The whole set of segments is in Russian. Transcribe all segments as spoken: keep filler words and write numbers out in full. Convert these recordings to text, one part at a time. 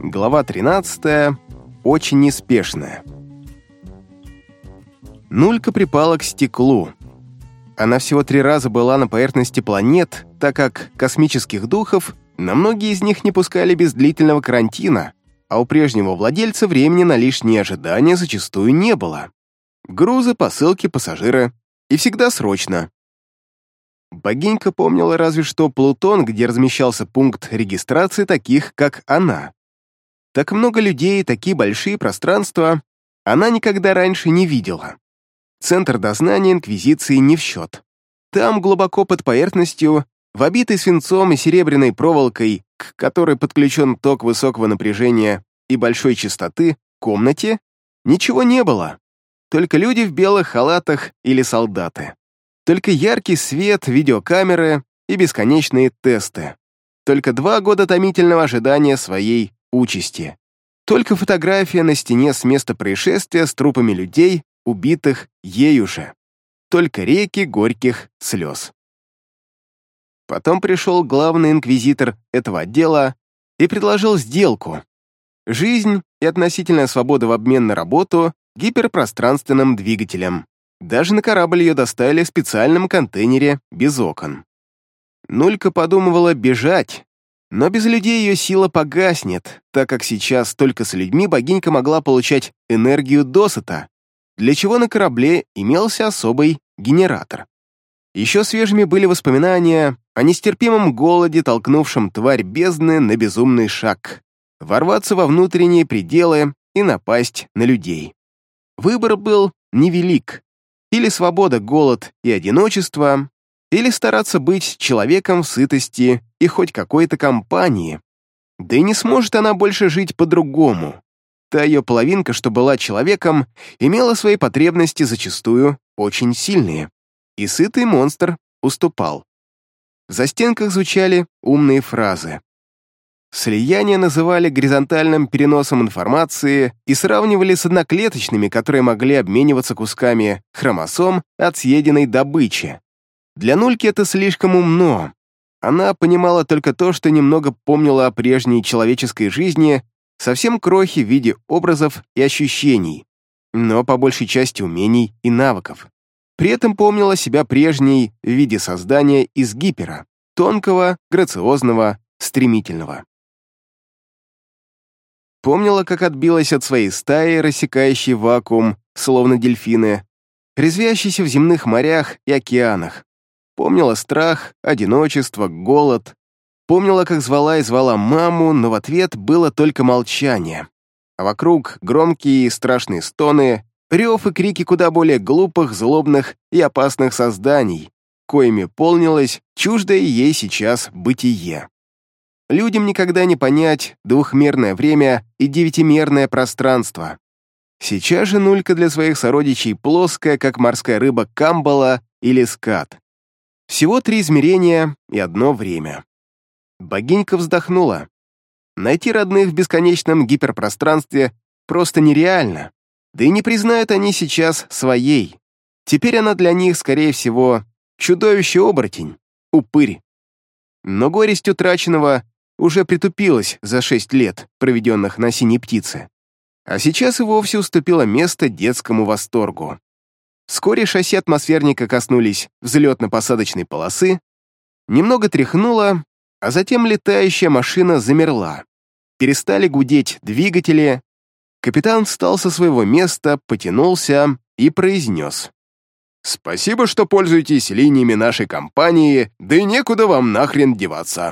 Глава тринадцатая. Очень неспешная. Нулька припала к стеклу. Она всего три раза была на поверхности планет, так как космических духов на многие из них не пускали без длительного карантина, а у прежнего владельца времени на лишние ожидания зачастую не было. Грузы, посылки, пассажиры. И всегда срочно. Богинька помнила разве что Плутон, где размещался пункт регистрации таких, как она. Так много людей, такие большие пространства она никогда раньше не видела. Центр дознания Инквизиции не в счет. Там, глубоко под поверхностью, в обитой свинцом и серебряной проволокой, к которой подключен ток высокого напряжения и большой частоты, комнате, ничего не было. Только люди в белых халатах или солдаты. Только яркий свет, видеокамеры и бесконечные тесты. Только два года томительного ожидания своей участи. Только фотография на стене с места происшествия с трупами людей, убитых ею же. Только реки горьких слез. Потом пришел главный инквизитор этого отдела и предложил сделку. Жизнь и относительная свобода в обмен на работу гиперпространственным двигателем. Даже на корабль ее доставили в специальном контейнере без окон. Нулька подумывала бежать, но без людей ее сила погаснет, так как сейчас только с людьми богинька могла получать энергию досыта, для чего на корабле имелся особый генератор. Еще свежими были воспоминания о нестерпимом голоде, толкнувшем тварь бездны на безумный шаг, ворваться во внутренние пределы и напасть на людей. Выбор был невелик. Или свобода, голод и одиночество, или стараться быть человеком в сытости и хоть какой-то компании. Да и не сможет она больше жить по-другому. Та ее половинка, что была человеком, имела свои потребности зачастую очень сильные. И сытый монстр уступал. В застенках звучали умные фразы. Слияние называли горизонтальным переносом информации и сравнивали с одноклеточными, которые могли обмениваться кусками хромосом от съеденной добычи. Для Нульки это слишком умно. Она понимала только то, что немного помнила о прежней человеческой жизни, совсем крохи в виде образов и ощущений, но по большей части умений и навыков. При этом помнила себя прежней в виде создания из гипера, тонкого, грациозного, стремительного. Помнила, как отбилась от своей стаи, рассекающей вакуум, словно дельфины, резвящейся в земных морях и океанах. Помнила страх, одиночество, голод. Помнила, как звала и звала маму, но в ответ было только молчание. А вокруг громкие и страшные стоны, рев и крики куда более глупых, злобных и опасных созданий, коими полнилось чуждое ей сейчас бытие. Людям никогда не понять двухмерное время и девятимерное пространство. Сейчас же Нулька для своих сородичей плоская, как морская рыба камбала или скат. Всего три измерения и одно время. Богинька вздохнула. Найти родных в бесконечном гиперпространстве просто нереально, да и не признают они сейчас своей. Теперь она для них, скорее всего, чудовище-оборотень, упырь. Но горесть утраченного уже притупилась за шесть лет, проведенных на синей птице. А сейчас и вовсе уступило место детскому восторгу. Вскоре шасси атмосферника коснулись взлетно-посадочной полосы, немного тряхнуло, а затем летающая машина замерла. Перестали гудеть двигатели. Капитан встал со своего места, потянулся и произнес: «Спасибо, что пользуетесь линиями нашей компании, да и некуда вам нахрен деваться».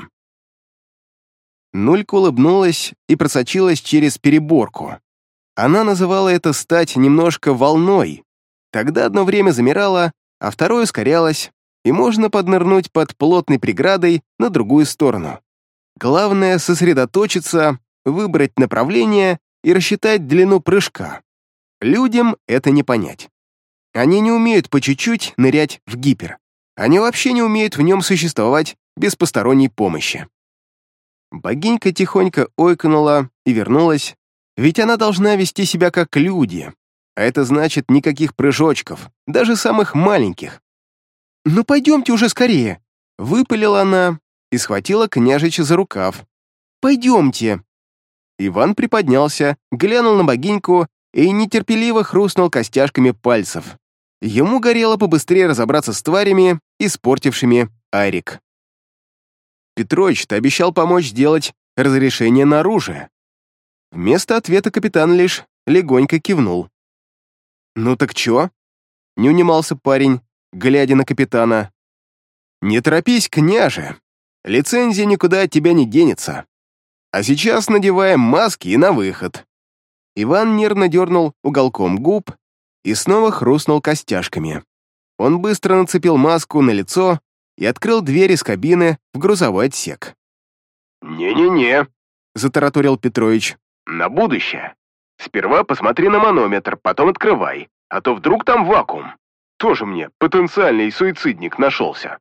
Нулька улыбнулась и просочилась через переборку. Она называла это стать немножко волной. Тогда одно время замирала, а второе ускорялось, и можно поднырнуть под плотной преградой на другую сторону. Главное — сосредоточиться, выбрать направление и рассчитать длину прыжка. Людям это не понять. Они не умеют по чуть-чуть нырять в гипер. Они вообще не умеют в нем существовать без посторонней помощи. Богинька тихонько ойкнула и вернулась, ведь она должна вести себя как люди, а это значит никаких прыжочков, даже самых маленьких. «Ну пойдемте уже скорее!» — выпалила она и схватила княжича за рукав. «Пойдемте!» Иван приподнялся, глянул на богиньку и нетерпеливо хрустнул костяшками пальцев. Ему горело побыстрее разобраться с тварями, испортившими Арик. «Петрович, ты обещал помочь сделать разрешение на оружие». Вместо ответа капитан лишь легонько кивнул. «Ну так чё?» — не унимался парень, глядя на капитана. «Не торопись, княже. Лицензия никуда от тебя не денется. А сейчас надеваем маски и на выход». Иван нервно дернул уголком губ и снова хрустнул костяшками. Он быстро нацепил маску на лицо и открыл дверь из кабины в грузовой отсек. «Не-не-не», — затараторил Петрович. «На будущее. Сперва посмотри на манометр, потом открывай, а то вдруг там вакуум. Тоже мне потенциальный суицидник нашелся».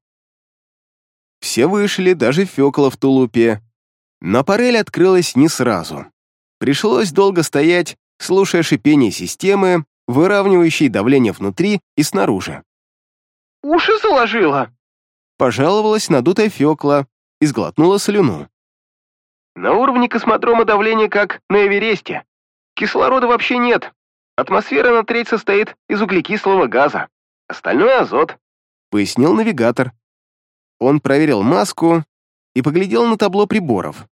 Все вышли, даже Фёкла в тулупе. Но парель открылась не сразу. Пришлось долго стоять, слушая шипение системы, выравнивающей давление внутри и снаружи. «Уши заложило!» Пожаловалась надутая Фёкла и сглотнула слюну. «На уровне космодрома давление как на Эвересте. Кислорода вообще нет. Атмосфера на треть состоит из углекислого газа. Остальное азот», — пояснил навигатор. Он проверил маску и поглядел на табло приборов.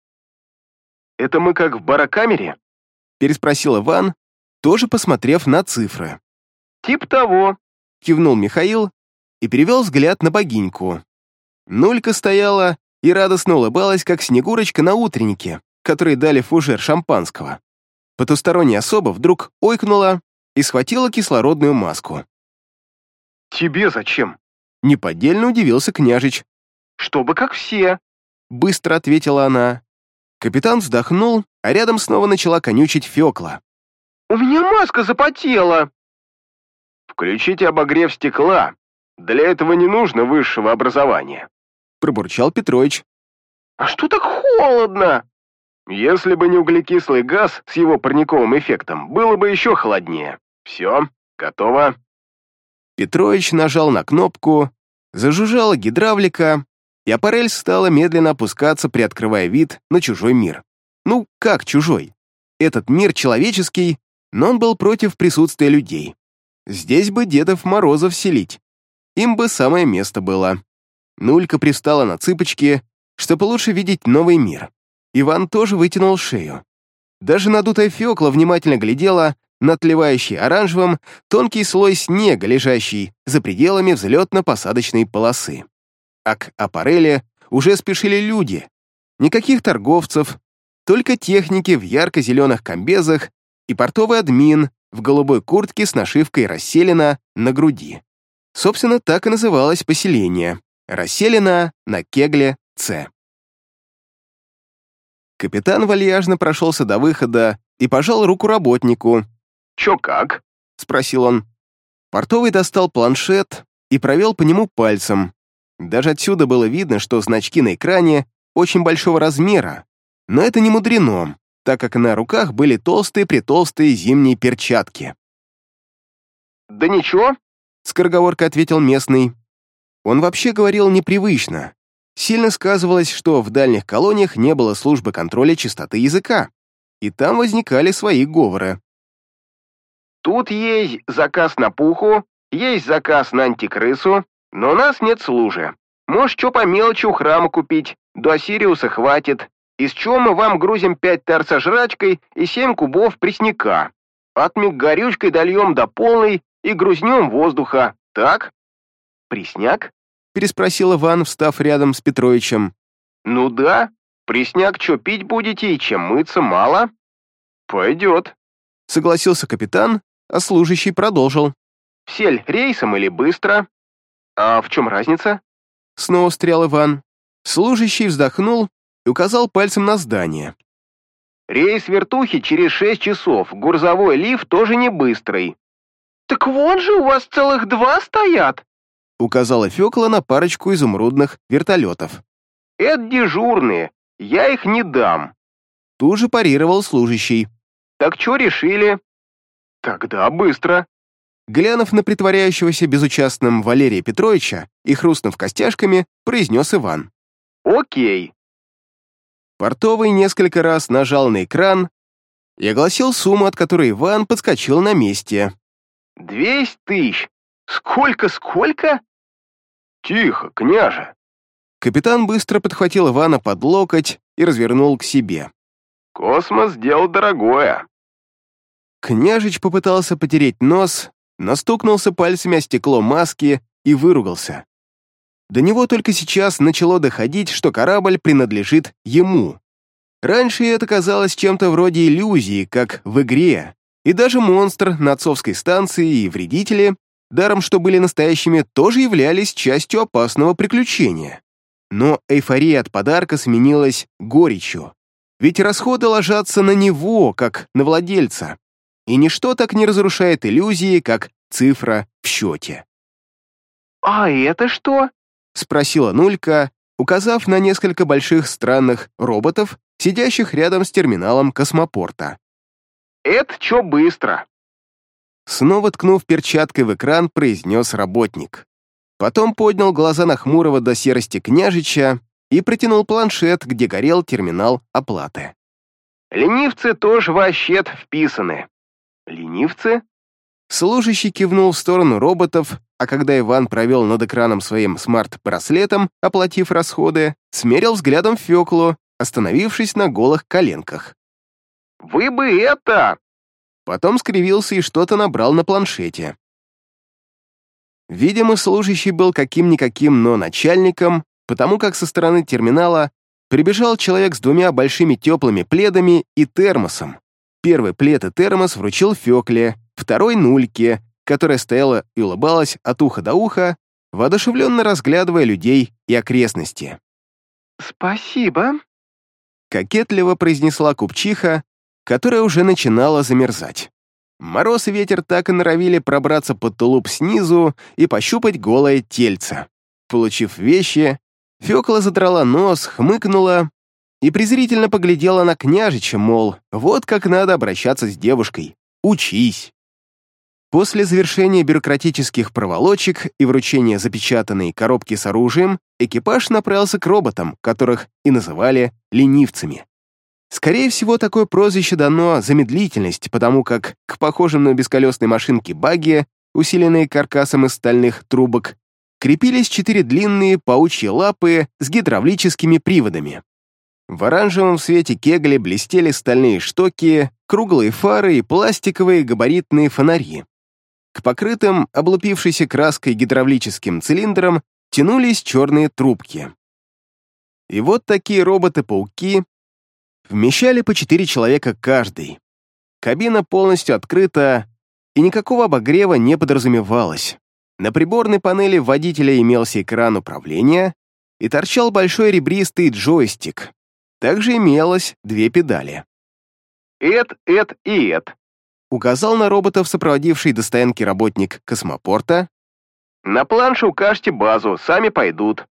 «Это мы как в барокамере?» — переспросил Иван, тоже посмотрев на цифры. «Тип того», — кивнул Михаил и перевел взгляд на богиньку. Нулька стояла и радостно улыбалась, как Снегурочка на утреннике, которой дали фужер шампанского. Потусторонняя особа вдруг ойкнула и схватила кислородную маску. «Тебе зачем?» — неподдельно удивился княжич. «Чтобы как все», — быстро ответила она. Капитан вздохнул, а рядом снова начала конючить Фёкла. «У меня маска запотела!» «Включите обогрев стекла. Для этого не нужно высшего образования», — пробурчал Петрович. «А что так холодно?» «Если бы не углекислый газ с его парниковым эффектом, было бы еще холоднее. Все, готово». Петрович нажал на кнопку, зажужжала гидравлика, и аппарель стала медленно опускаться, приоткрывая вид на чужой мир. Ну, как чужой? Этот мир человеческий, но он был против присутствия людей. Здесь бы Дедов Морозов селить. Им бы самое место было. Нулька привстала на цыпочки, чтобы лучше видеть новый мир. Иван тоже вытянул шею. Даже надутая Фёкла внимательно глядела на отливающий оранжевым тонкий слой снега, лежащий за пределами взлетно-посадочной полосы. А к аппарели уже спешили люди. Никаких торговцев, только техники в ярко-зеленых комбезах и портовый админ в голубой куртке с нашивкой «Расселена» на груди. Собственно, так и называлось поселение. «Расселена» на Кегле-С. Капитан вальяжно прошелся до выхода и пожал руку работнику. «Чё как?» — спросил он. Портовый достал планшет и провел по нему пальцем. Даже отсюда было видно, что значки на экране очень большого размера, но это не мудрено, так как на руках были толстые-притолстые зимние перчатки. «Да ничего», — скороговоркой ответил местный. Он вообще говорил непривычно. Сильно сказывалось, что в дальних колониях не было службы контроля чистоты языка, и там возникали свои говоры. «Тут есть заказ на пуху, есть заказ на антикрысу, но у нас нет служи. Может, что по мелочи у храма купить, до Осириуса хватит. Из чего мы вам грузим пять тар со жрачкой и семь кубов пресняка. Атмик горючкой дольем до полной и грузнем воздуха, так?» «Пресняк?» — переспросил Иван, встав рядом с Петровичем. «Ну да, пресняк что пить будете и чем мыться мало?» «Пойдет», — согласился капитан, а служащий продолжил. «Сель рейсом или быстро?» «А в чем разница?» Снова встрял Иван. Служащий вздохнул и указал пальцем на здание. «Рейс вертухи через шесть часов, грузовой лифт тоже не быстрый». «Так вон же у вас целых два стоят!» указала Фёкла на парочку изумрудных вертолетов. «Это дежурные, я их не дам». Тут же парировал служащий. «Так что решили?» «Тогда быстро». Глянув на притворяющегося безучастным Валерия Петровича и хрустнув костяшками, произнес Иван. «Окей». Портовый несколько раз нажал на экран и огласил сумму, от которой Иван подскочил на месте. «Двести тысяч! Сколько-сколько?» «Тихо, княже!» Капитан быстро подхватил Ивана под локоть и развернул к себе. «Космос — дело дорогое!» Княжич попытался потереть нос, но стукнулся пальцами о стекло маски и выругался. До него только сейчас начало доходить, что корабль принадлежит ему. Раньше это казалось чем-то вроде иллюзии, как в игре, и даже монстр на отцовской станции и вредители, даром что были настоящими, тоже являлись частью опасного приключения. Но эйфория от подарка сменилась горечью, ведь расходы ложатся на него, как на владельца, и ничто так не разрушает иллюзии, как цифра в счете. «А это что?» — спросила Нулька, указав на несколько больших странных роботов, сидящих рядом с терминалом космопорта. «Это чё быстро?» Снова ткнув перчаткой в экран, произнес работник. Потом поднял глаза на хмурого до серости княжича и протянул планшет, где горел терминал оплаты. «Ленивцы тоже вообще-то вписаны». «Ленивцы?» Служащий кивнул в сторону роботов, а когда Иван провел над экраном своим смарт-браслетом, оплатив расходы, смерил взглядом Фёклу, остановившись на голых коленках. «Вы бы это...» Потом скривился и что-то набрал на планшете. Видимо, служащий был каким-никаким, но начальником, потому как со стороны терминала прибежал человек с двумя большими теплыми пледами и термосом. Первый плед и термос вручил Фёкле, второй — Нульке, которая стояла и улыбалась от уха до уха, воодушевленно разглядывая людей и окрестности. «Спасибо», — кокетливо произнесла купчиха, которая уже начинала замерзать. Мороз и ветер так и норовили пробраться под тулуп снизу и пощупать голое тельце. Получив вещи, Фёкла задрала нос, хмыкнула и презрительно поглядела на княжича, мол, вот как надо обращаться с девушкой. Учись. После завершения бюрократических проволочек и вручения запечатанной коробки с оружием, экипаж направился к роботам, которых и называли ленивцами. Скорее всего, такое прозвище дано за медлительность, потому как к похожим на бесколесной машинке багги, усиленные каркасом из стальных трубок, крепились четыре длинные паучьи лапы с гидравлическими приводами. В оранжевом свете кегли блестели стальные штоки, круглые фары и пластиковые габаритные фонари. К покрытым, облупившейся краской гидравлическим цилиндрам тянулись черные трубки. И вот такие роботы-пауки вмещали по четыре человека каждый. Кабина полностью открыта, и никакого обогрева не подразумевалось. На приборной панели водителя имелся экран управления и торчал большой ребристый джойстик. Также имелось две педали. «Эд, эд и эд», — указал на роботов сопроводивший до стоянки работник космопорта. «На планше укажьте базу, сами пойдут».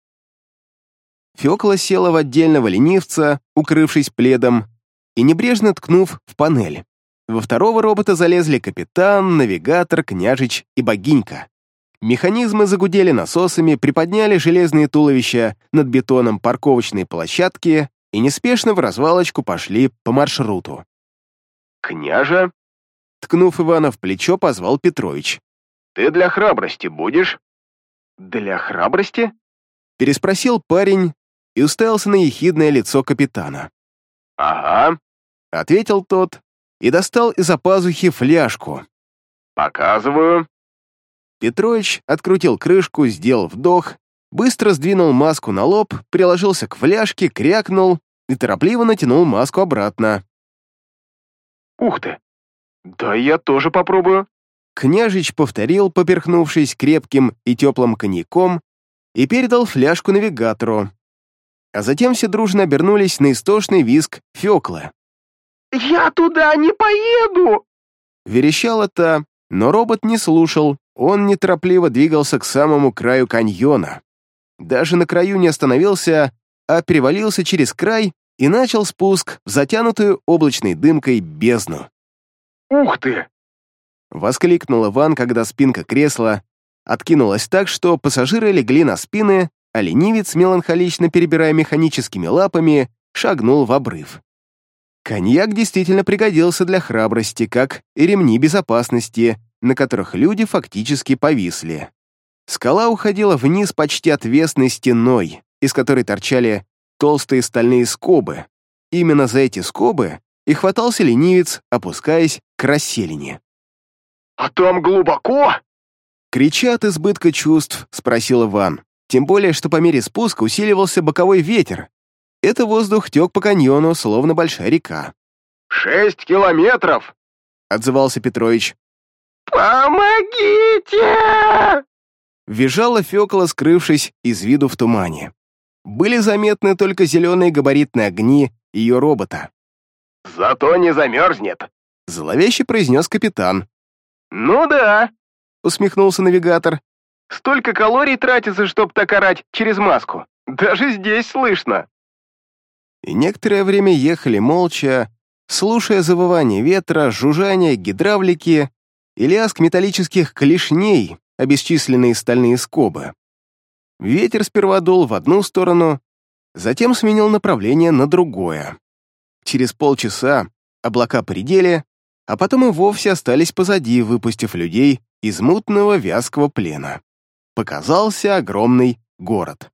Фёкла села в отдельного ленивца, укрывшись пледом, и небрежно ткнув в панель. Во второго робота залезли капитан, навигатор, княжич и богинька. Механизмы загудели насосами, приподняли железные туловища над бетоном парковочной площадки и неспешно в развалочку пошли по маршруту. «Княже», — ткнув Ивана в плечо, позвал Петрович. «ты для храбрости будешь?» «Для храбрости?» — переспросил парень и уставился на ехидное лицо капитана. «Ага», — ответил тот и достал из-за пазухи фляжку. «Показываю». Петрович открутил крышку, сделал вдох, быстро сдвинул маску на лоб, приложился к фляжке, крякнул и торопливо натянул маску обратно. «Ух ты! Да я тоже попробую». Княжич повторил, поперхнувшись крепким и теплым коньяком, и передал фляжку навигатору. А затем все дружно обернулись на истошный визг Фёклы. «Я туда не поеду!» Верещала та, но робот не слушал, он неторопливо двигался к самому краю каньона. Даже на краю не остановился, а перевалился через край и начал спуск в затянутую облачной дымкой бездну. «Ух ты!» — воскликнул Иван, когда спинка кресла откинулась так, что пассажиры легли на спины, а ленивец, меланхолично перебирая механическими лапами, шагнул в обрыв. Коньяк действительно пригодился для храбрости, как и ремни безопасности, на которых люди фактически повисли. Скала уходила вниз почти отвесной стеной, из которой торчали толстые стальные скобы. Именно за эти скобы и хватался ленивец, опускаясь к расселине. «А там глубоко?» Крича от избытка чувств, спросил Иван. Тем более, что по мере спуска усиливался боковой ветер. Это воздух тек по каньону, словно большая река. «Шесть километров!» — отзывался Петрович. «Помогите!» Визжала Фёкла, скрывшись из виду в тумане. Были заметны только зеленые габаритные огни ее робота. «Зато не замерзнет», — зловеще произнес капитан. «Ну да», — усмехнулся навигатор. «Столько калорий тратится, чтоб так орать через маску. Даже здесь слышно». И некоторое время ехали молча, слушая завывание ветра, жужжание гидравлики и лязг металлических клешней, о бесчисленные стальные скобы. Ветер сперва дул в одну сторону, затем сменил направление на другое. Через полчаса облака поредели, а потом и вовсе остались позади, выпустив людей из мутного вязкого плена. Показался огромный город.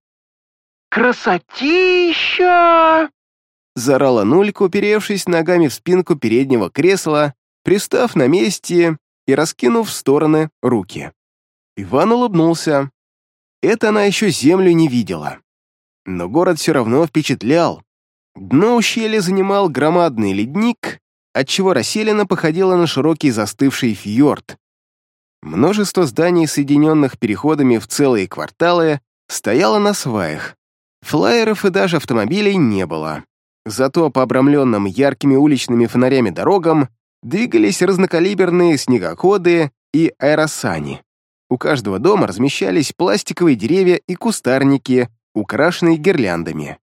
«Красотища!» Заорала Нулька, уперевшись ногами в спинку переднего кресла, пристав на месте и раскинув в стороны руки. Иван улыбнулся. Это она еще землю не видела. Но город все равно впечатлял. Дно ущелья занимал громадный ледник, отчего расселена походила на широкий застывший фьорд. Множество зданий, соединенных переходами в целые кварталы, стояло на сваях. Флайеров и даже автомобилей не было. Зато по обрамленным яркими уличными фонарями дорогам двигались разнокалиберные снегоходы и аэросани. У каждого дома размещались пластиковые деревья и кустарники, украшенные гирляндами.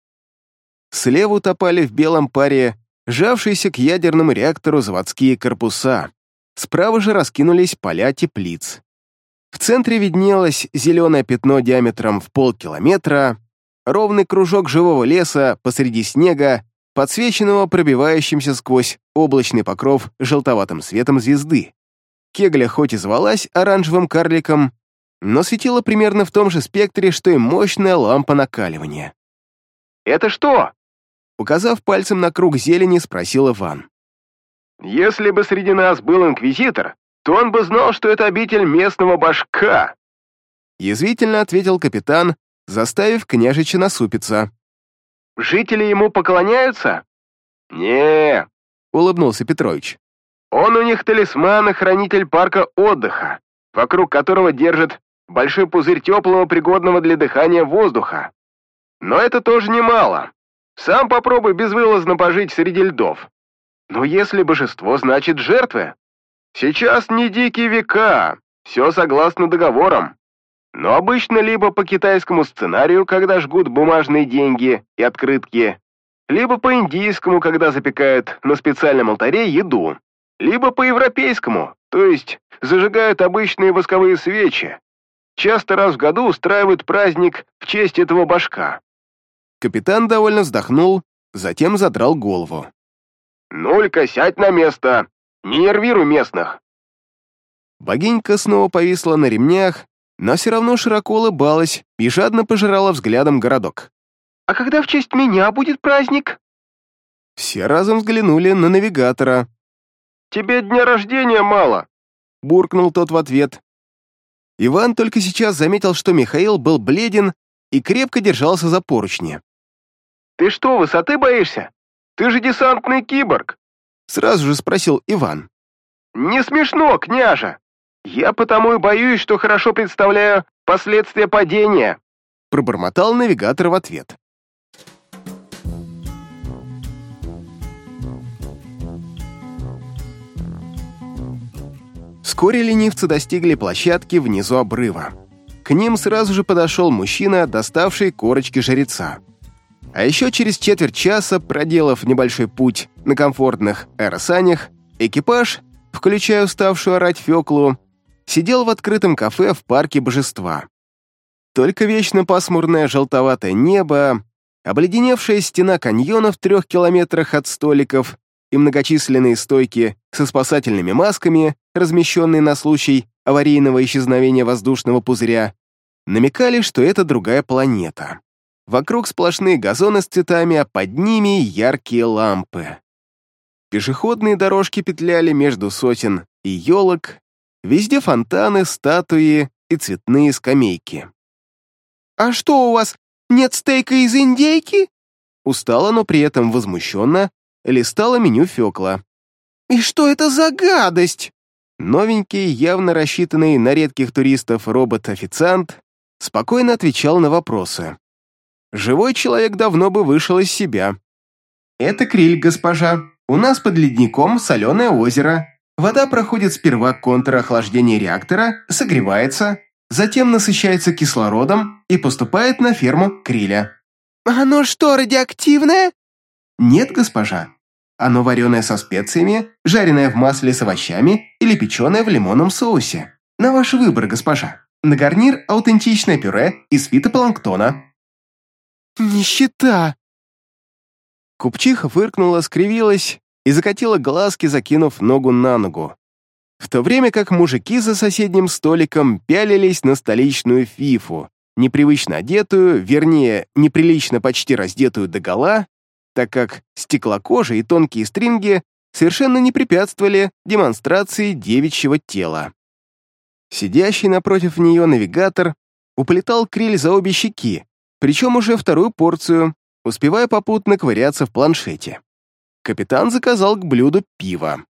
Слева утопали в белом паре жавшиеся к ядерному реактору заводские корпуса. Справа же раскинулись поля теплиц. В центре виднелось зеленое пятно диаметром в полкилометра, ровный кружок живого леса посреди снега, подсвеченного пробивающимся сквозь облачный покров желтоватым светом звезды. Кегля хоть и звалась оранжевым карликом, но светила примерно в том же спектре, что и мощная лампа накаливания. «Это что?» Указав пальцем на круг зелени, спросил Иван. «Если бы среди нас был инквизитор, то он бы знал, что это обитель местного башка», язвительно ответил капитан, заставив княжича насупиться. «Жители ему поклоняются?» «Не», — улыбнулся Петрович. «Он у них талисман и хранитель парка отдыха, вокруг которого держит большой пузырь теплого, пригодного для дыхания воздуха. Но это тоже немало. Сам попробуй безвылазно пожить среди льдов. Но если божество, значит жертвы. Сейчас не дикие века, все согласно договорам. Но обычно либо по китайскому сценарию, когда жгут бумажные деньги и открытки, либо по индийскому, когда запекают на специальном алтаре еду, либо по европейскому, то есть зажигают обычные восковые свечи. Часто раз в году устраивают праздник в честь этого башка». Капитан довольно вздохнул, затем задрал голову. «Нулька, сядь на место! Не нервируй местных!» Богинька снова повисла на ремнях, но все равно широко улыбалась и жадно пожирала взглядом городок. «А когда в честь меня будет праздник?» Все разом взглянули на навигатора. «Тебе дня рождения мало!» — буркнул тот в ответ. Иван только сейчас заметил, что Михаил был бледен и крепко держался за поручни. «Ты что, высоты боишься? Ты же десантный киборг!» — сразу же спросил Иван. «Не смешно, княже! Я потому и боюсь, что хорошо представляю последствия падения!» — пробормотал навигатор в ответ. Вскоре ленивцы достигли площадки внизу обрыва. К ним сразу же подошел мужчина, доставший корочки жреца. А еще через четверть часа, проделав небольшой путь на комфортных аэросанях, экипаж, включая уставшую орать Фёклу, сидел в открытом кафе в парке божества. Только вечно пасмурное желтоватое небо обледеневшая стена каньона в трех километрах от столиков и многочисленные стойки со спасательными масками, размещенные на случай аварийного исчезновения воздушного пузыря, намекали, что это другая планета. Вокруг сплошные газоны с цветами, а под ними яркие лампы. Пешеходные дорожки петляли между сосен и елок, везде фонтаны, статуи и цветные скамейки. «А что у вас, нет стейка из индейки?» Устало, но при этом возмущенно листала меню Фёкла. «И что это за гадость?» Новенький, явно рассчитанный на редких туристов робот-официант, спокойно отвечал на вопросы. Живой человек давно бы вышел из себя. «Это криль, госпожа. У нас под ледником соленое озеро. Вода проходит сперва контрохлаждение реактора, согревается, затем насыщается кислородом и поступает на ферму криля». «Оно что, радиоактивное?» «Нет, госпожа. Оно вареное со специями, жареное в масле с овощами или печеное в лимонном соусе. На ваш выбор, госпожа. На гарнир аутентичное пюре из фитопланктона». «Нищета!» Купчиха фыркнула, скривилась и закатила глазки, закинув ногу на ногу. В то время как мужики за соседним столиком пялились на столичную фифу, непривычно одетую, вернее, неприлично почти раздетую догола, так как стеклокожа и тонкие стринги совершенно не препятствовали демонстрации девичьего тела. Сидящий напротив нее навигатор уплетал криль за обе щеки, причем уже вторую порцию, успевая попутно ковыряться в планшете. Капитан заказал к блюду пиво.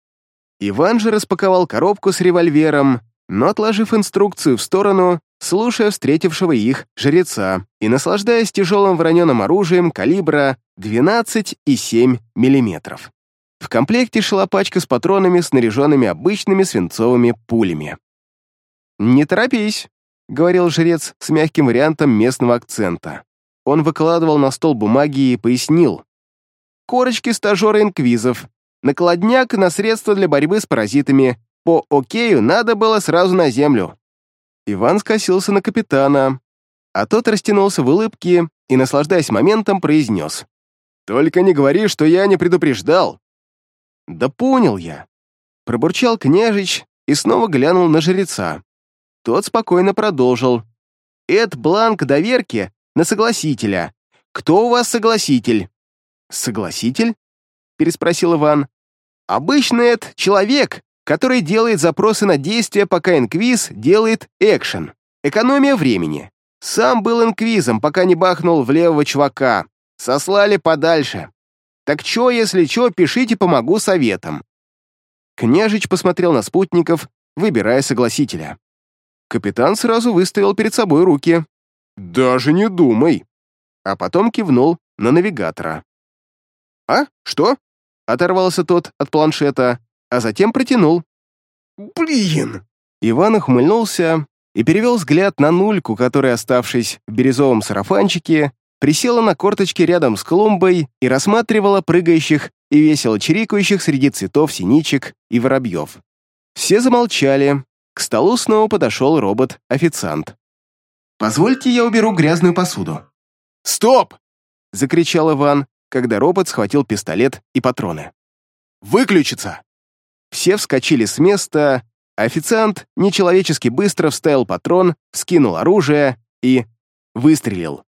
Иван же распаковал коробку с револьвером, но, отложив инструкцию в сторону, слушая встретившего их жреца и наслаждаясь тяжелым вороненым оружием калибра двенадцать и семь миллиметров. В комплекте шла пачка с патронами, снаряженными обычными свинцовыми пулями. «Не торопись», — говорил жрец с мягким вариантом местного акцента. Он выкладывал на стол бумаги и пояснил. «Корочки стажера инквизов, накладняк на средства для борьбы с паразитами. По окею надо было сразу на землю». Иван скосился на капитана, а тот растянулся в улыбке и, наслаждаясь моментом, произнес. «Только не говори, что я не предупреждал». «Да понял я», — пробурчал княжич и снова глянул на жреца. Тот спокойно продолжил. «Это бланк доверки на согласителя. Кто у вас согласитель?» «Согласитель?» — переспросил Иван. «Обычно это человек, который делает запросы на действия, пока инквиз делает экшен. Экономия времени. Сам был инквизом, пока не бахнул в левого чувака. Сослали подальше. Так чё, если чё, пишите, помогу советом». Княжич посмотрел на спутников, выбирая согласителя. Капитан сразу выставил перед собой руки. «Даже не думай!» А потом кивнул на навигатора. «А? Что?» — оторвался тот от планшета, а затем протянул. «Блин!» Иван ухмыльнулся и перевел взгляд на Нульку, которая, оставшись в бирюзовом сарафанчике, присела на корточки рядом с клумбой и рассматривала прыгающих и весело чирикающих среди цветов синичек и воробьев. Все замолчали. К столу снова подошел робот-официант. «Позвольте, я уберу грязную посуду». «Стоп!» — закричал Иван, когда робот схватил пистолет и патроны. «Выключиться!» Все вскочили с места, официант нечеловечески быстро вставил патрон, скинул оружие и выстрелил.